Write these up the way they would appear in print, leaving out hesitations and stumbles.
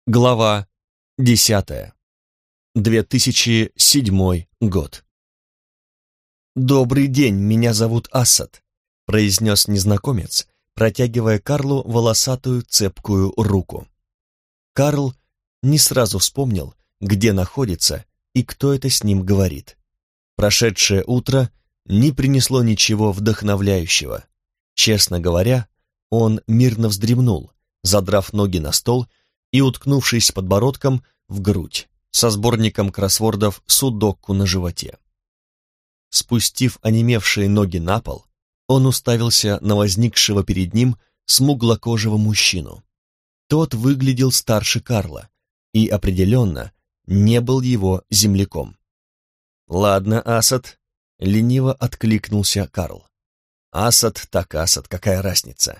Глава 10. 2007 год. «Добрый день, меня зовут Асад», — произнес незнакомец, протягивая Карлу волосатую цепкую руку. Карл не сразу вспомнил, где находится и кто это с ним говорит. Прошедшее утро не принесло ничего вдохновляющего. Честно говоря, он мирно вздремнул, задрав ноги на стол и уткнувшись подбородком в грудь, со сборником кроссвордов судоку на животе. Спустив онемевшие ноги на пол, он уставился на возникшего перед ним смуглокожего мужчину. Тот выглядел старше Карла и определенно не был его земляком. «Ладно, Асад», — лениво откликнулся Карл. «Асад так Асад, какая разница?»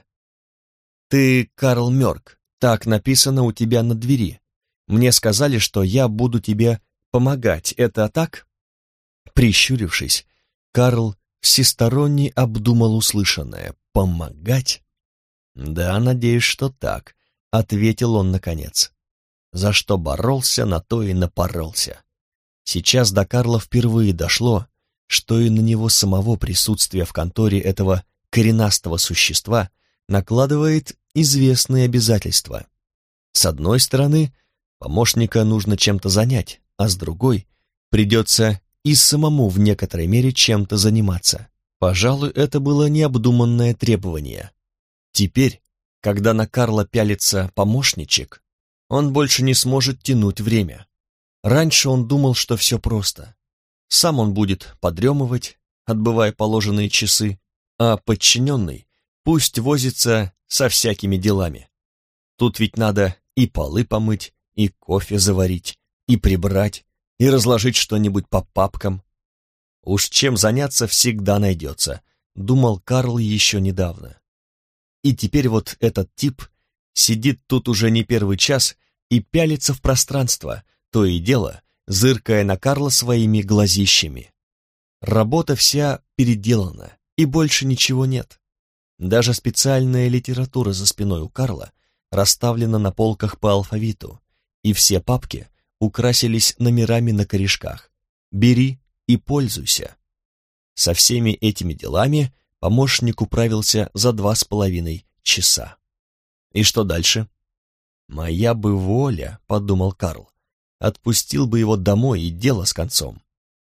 «Ты Карл Мёрк. Так написано у тебя на двери. Мне сказали, что я буду тебе помогать. Это так?» Прищурившись, Карл всесторонне обдумал услышанное. «Помогать?» «Да, надеюсь, что так», — ответил он наконец. За что боролся, на то и напоролся. Сейчас до Карла впервые дошло, что и на него самого присутствие в конторе этого коренастого существа накладывает известные обязательства. С одной стороны, помощника нужно чем-то занять, а с другой, придется и самому в некоторой мере чем-то заниматься. Пожалуй, это было необдуманное требование. Теперь, когда на Карла пялится помощничек, он больше не сможет тянуть время. Раньше он думал, что все просто. Сам он будет подремывать, отбывая положенные часы, а подчиненный пусть возится со всякими делами. Тут ведь надо и полы помыть, и кофе заварить, и прибрать, и разложить что-нибудь по папкам. Уж чем заняться всегда найдется, думал Карл еще недавно. И теперь вот этот тип сидит тут уже не первый час и пялится в пространство, то и дело, зыркая на Карла своими глазищами. Работа вся переделана, и больше ничего нет. Даже специальная литература за спиной у Карла расставлена на полках по алфавиту, и все папки украсились номерами на корешках. Бери и пользуйся. Со всеми этими делами помощник управился за 2,5 часа. И что дальше? «Моя бы воля», — подумал Карл, — отпустил бы его домой и дело с концом.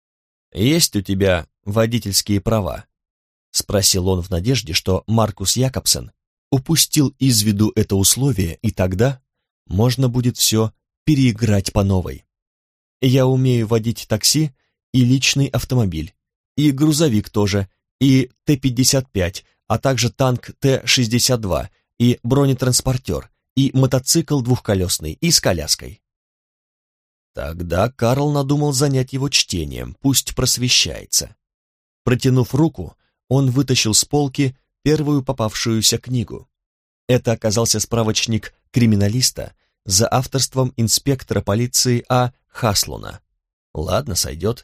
«Есть у тебя водительские права?» — спросил он в надежде, что Маркус Якобсен упустил из виду это условие, и тогда можно будет все переиграть по новой. «Я умею водить такси и личный автомобиль, и грузовик тоже, и Т-55, а также танк Т-62, и бронетранспортер, и мотоцикл двухколесный, и с коляской». Тогда Карл надумал занять его чтением, пусть просвещается. Протянув руку, он вытащил с полки первую попавшуюся книгу. Это оказался справочник криминалиста за авторством инспектора полиции А. Хаслуна. Ладно, сойдет.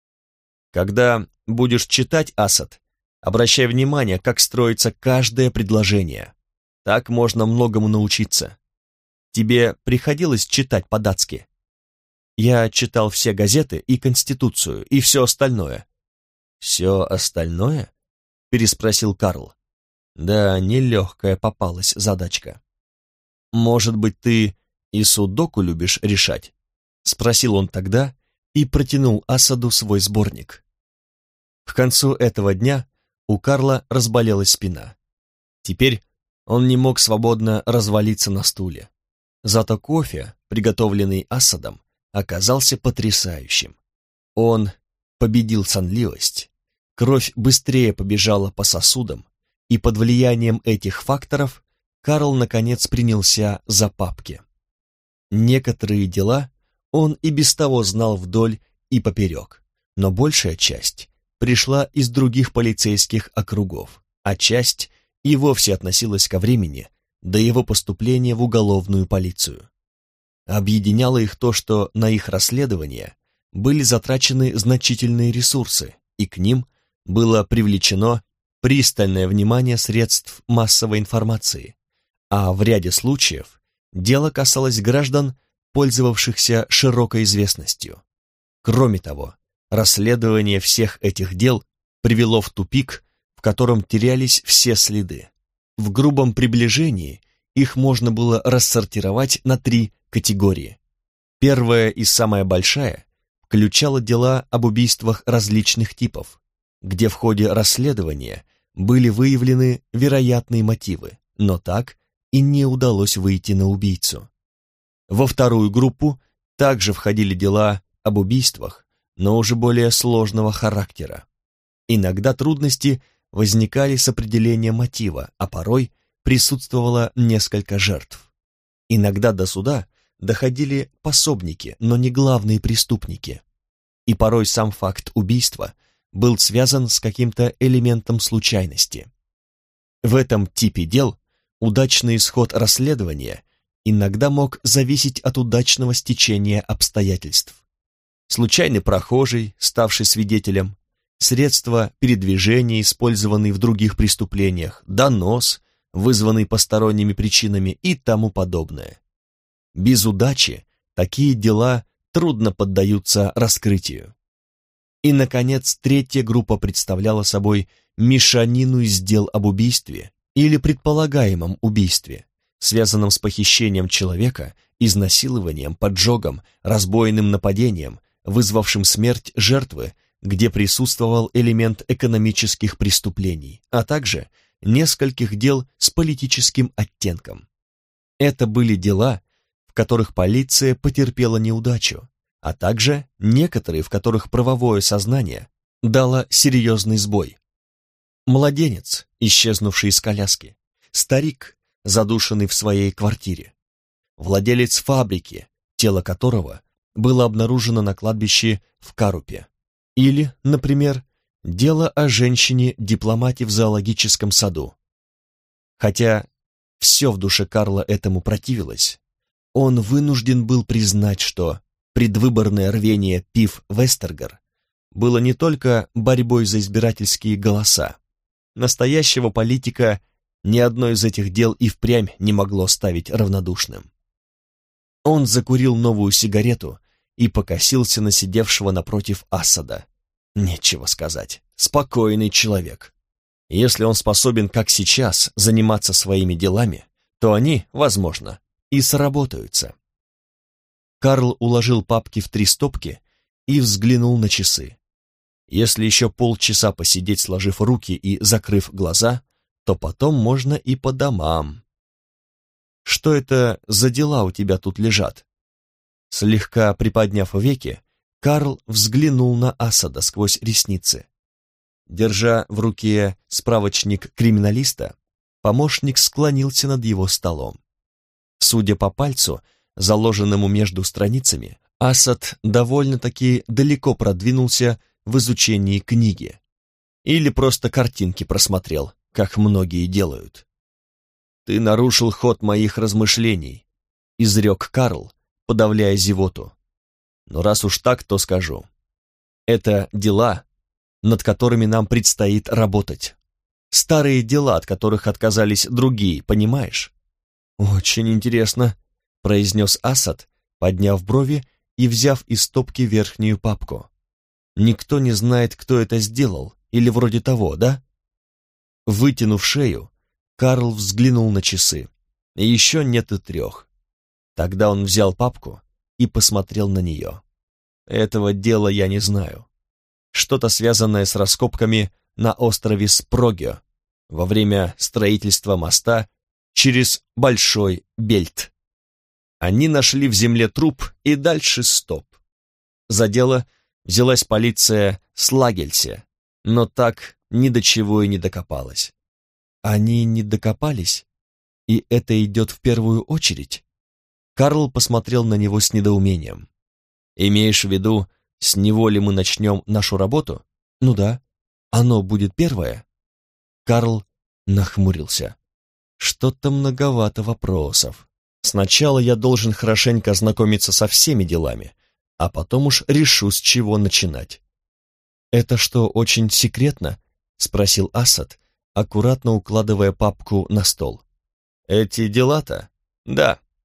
Когда будешь читать, Асад, обращай внимание, как строится каждое предложение. Так можно многому научиться. Тебе приходилось читать по-датски? Я читал все газеты и Конституцию, и все остальное. «Все остальное?» — переспросил Карл. Да, нелегкая попалась задачка. «Может быть, ты и судоку любишь решать?» — спросил он тогда и протянул Асаду свой сборник. К концу этого дня у Карла разболелась спина. Теперь он не мог свободно развалиться на стуле. Зато кофе, приготовленный Асадом, оказался потрясающим. Он победил сонливость, кровь быстрее побежала по сосудам, и под влиянием этих факторов Карл наконец принялся за папки. Некоторые дела он и без того знал вдоль и поперек, но большая часть пришла из других полицейских округов, а часть и вовсе относилась ко времени до его поступления в уголовную полицию. Объединяло их то, что на их расследование были затрачены значительные ресурсы, и к ним было привлечено пристальное внимание средств массовой информации, а в ряде случаев дело касалось граждан, пользовавшихся широкой известностью. Кроме того, расследование всех этих дел привело в тупик, в котором терялись все следы. В грубом приближении их можно было рассортировать на 3 категории. Первая и самая большая включала дела об убийствах различных типов, где в ходе расследования были выявлены вероятные мотивы, но так и не удалось выйти на убийцу. Во вторую группу также входили дела об убийствах, но уже более сложного характера. Иногда трудности возникали с определением мотива, а порой присутствовало несколько жертв. Иногда до суда доходили пособники, но не главные преступники. И порой сам факт убийства был связан с каким-то элементом случайности. В этом типе дел удачный исход расследования иногда мог зависеть от удачного стечения обстоятельств. Случайный прохожий, ставший свидетелем, средства передвижения, использованные в других преступлениях, донос, вызванный посторонними причинами и тому подобное. Без удачи такие дела трудно поддаются раскрытию. И, наконец, третья группа представляла собой мешанину из дел об убийстве или предполагаемом убийстве, связанном с похищением человека, изнасилованием, поджогом, разбойным нападением, вызвавшим смерть жертвы, где присутствовал элемент экономических преступлений, а также нескольких дел с политическим оттенком. Это были дела, в которых полиция потерпела неудачу, а также некоторые, в которых правовое сознание дало серьезный сбой. Младенец, исчезнувший из коляски, старик, задушенный в своей квартире, владелец фабрики, тело которого было обнаружено на кладбище в Карупе, или, например, дело о женщине-дипломате в зоологическом саду. Хотя все в душе Карла этому противилось, он вынужден был признать, что предвыборное рвение Пив Вестергар было не только борьбой за избирательские голоса. Настоящего политика ни одно из этих дел и впрямь не могло ставить равнодушным. Он закурил новую сигарету и покосился на сидевшего напротив Асада. Нечего сказать, спокойный человек. Если он способен, как сейчас, заниматься своими делами, то они, возможно, и сработаются. Карл уложил папки в 3 стопки и взглянул на часы. Если еще полчаса посидеть, сложив руки и закрыв глаза, то потом можно и по домам. Что это за дела у тебя тут лежат? Слегка приподняв веки, Карл взглянул на Асада сквозь ресницы. Держа в руке справочник криминалиста, помощник склонился над его столом. Судя по пальцу, заложенному между страницами, Асад довольно-таки далеко продвинулся в изучении книги. Или просто картинки просмотрел, как многие делают. «Ты нарушил ход моих размышлений», — изрек Карл, подавляя зевоту. «Но раз уж так, то скажу. Это дела, над которыми нам предстоит работать. Старые дела, от которых отказались другие, понимаешь?» «Очень интересно», — произнес Асад, подняв брови и взяв из стопки верхнюю папку. «Никто не знает, кто это сделал, или вроде того, да?» Вытянув шею, Карл взглянул на часы. Еще нет и 3. Тогда он взял папку и посмотрел на нее. «Этого дела я не знаю. Что-то связанное с раскопками на острове Спрогио во время строительства моста через Большой Бельт. Они нашли в земле труп, и дальше стоп. За дело взялась полиция Слагельсе, но так ни до чего и не докопалась». «Они не докопались? И это идет в первую очередь?» Карл посмотрел на него с недоумением. «Имеешь в виду, с него ли мы начнем нашу работу?» «Ну да. Оно будет первое?» Карл нахмурился. «Что-то многовато вопросов. Сначала я должен хорошенько ознакомиться со всеми делами, а потом уж решу, с чего начинать». «Это что, очень секретно?» — спросил Асад, аккуратно укладывая папку на стол. «Эти дела-то? Да.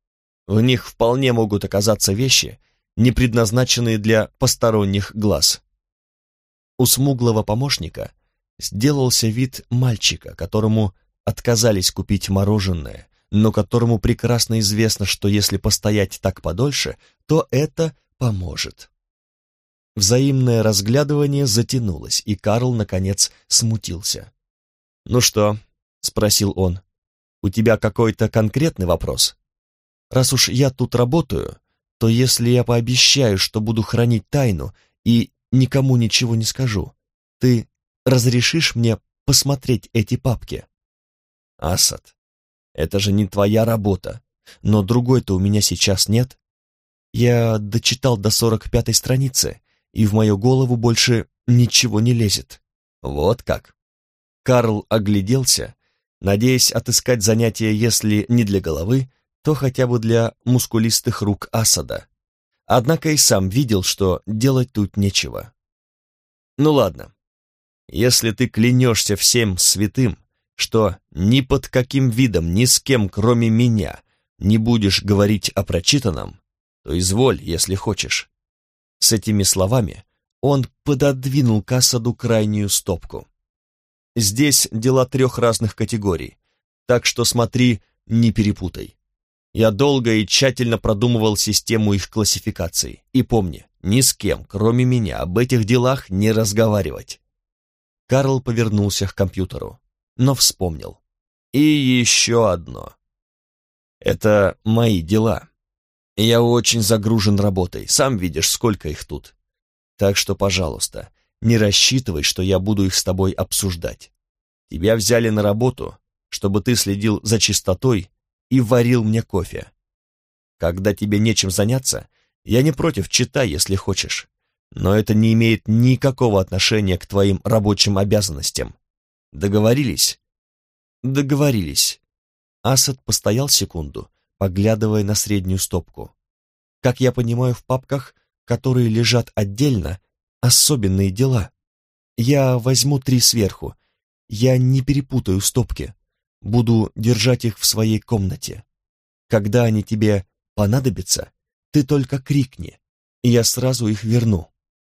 В них вполне могут оказаться вещи, не предназначенные для посторонних глаз. У смуглого помощника сделался вид мальчика, которому отказались купить мороженое, но которому прекрасно известно, что если постоять так подольше, то это поможет. Взаимное разглядывание затянулось, и Карл, наконец, смутился. «Ну что?» — спросил он. «У тебя какой-то конкретный вопрос? Раз уж я тут работаю, то если я пообещаю, что буду хранить тайну и никому ничего не скажу, ты разрешишь мне посмотреть эти папки?» «Асад, это же не твоя работа, но другой-то у меня сейчас нет. Я дочитал до 45-й страницы, и в мою голову больше ничего не лезет». «Вот как?» Карл огляделся, надеясь отыскать занятие, если не для головы, то хотя бы для мускулистых рук Асада. Однако и сам видел, что делать тут нечего. «Ну ладно, если ты клянешься всем святым, что ни под каким видом, ни с кем, кроме меня, не будешь говорить о прочитанном, то изволь, если хочешь». С этими словами он пододвинул к Асаду крайнюю стопку. «Здесь дела 3 разных категорий, так что смотри, не перепутай. Я долго и тщательно продумывал систему их классификации. И помни, ни с кем, кроме меня, об этих делах не разговаривать». Карл повернулся к компьютеру, но вспомнил. «И еще одно. Это мои дела. Я очень загружен работой, сам видишь, сколько их тут. Так что, пожалуйста, не рассчитывай, что я буду их с тобой обсуждать. Тебя взяли на работу, чтобы ты следил за чистотой и варил мне кофе. Когда тебе нечем заняться, я не против, читай, если хочешь. Но это не имеет никакого отношения к твоим рабочим обязанностям. Договорились?» «Договорились». Асад постоял секунду, поглядывая на среднюю стопку. «Как я понимаю, в папках, которые лежат отдельно, особенные дела. Я возьму 3 сверху. Я не перепутаю стопки. Буду держать их в своей комнате. Когда они тебе понадобятся, ты только крикни, и я сразу их верну».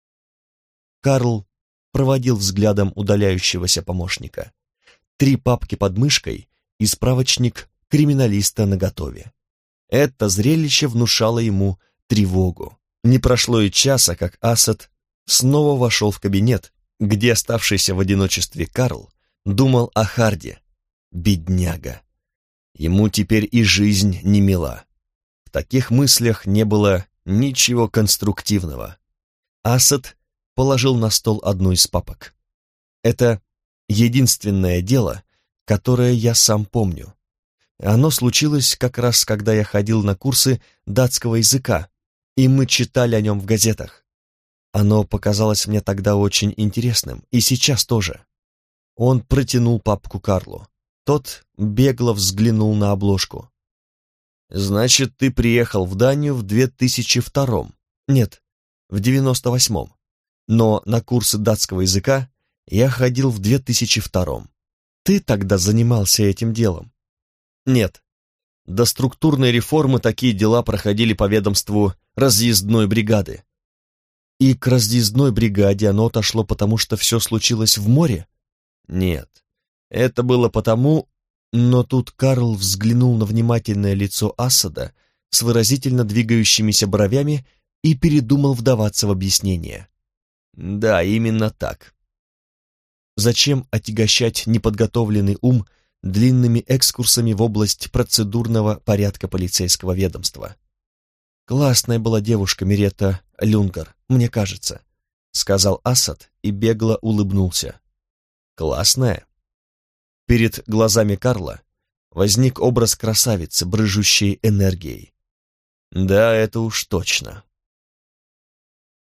Карл проводил взглядом удаляющегося помощника. 3 папки под мышкой и справочник криминалиста наготове. Это зрелище внушало ему тревогу. Не прошло и часа, как Асад снова вошел в кабинет, где оставшийся в одиночестве Карл думал о Харде. Бедняга. Ему теперь и жизнь не мила. В таких мыслях не было ничего конструктивного. Асад положил на стол одну из папок. «Это единственное дело, которое я сам помню. Оно случилось как раз, когда я ходил на курсы датского языка, и мы читали о нем в газетах. Оно показалось мне тогда очень интересным, и сейчас тоже». Он протянул папку Карлу. Тот бегло взглянул на обложку. «Значит, ты приехал в Данию в 2002-м?» «Нет, в 98-м. Но на курсы датского языка я ходил в 2002-м. Ты тогда занимался этим делом?» «Нет. До структурной реформы такие дела проходили по ведомству разъездной бригады». «И к разъездной бригаде оно отошло, потому что все случилось в море?» «Нет. Это было потому...» Но тут Карл взглянул на внимательное лицо Асада с выразительно двигающимися бровями и передумал вдаваться в объяснение. «Да, именно так. Зачем отягощать неподготовленный ум длинными экскурсами в область процедурного порядка полицейского ведомства?» «Классная была девушка Миретта Люнгар, мне кажется», — сказал Асад и бегло улыбнулся. «Классная?» Перед глазами Карла возник образ красавицы, брыжущей энергией. «Да, это уж точно.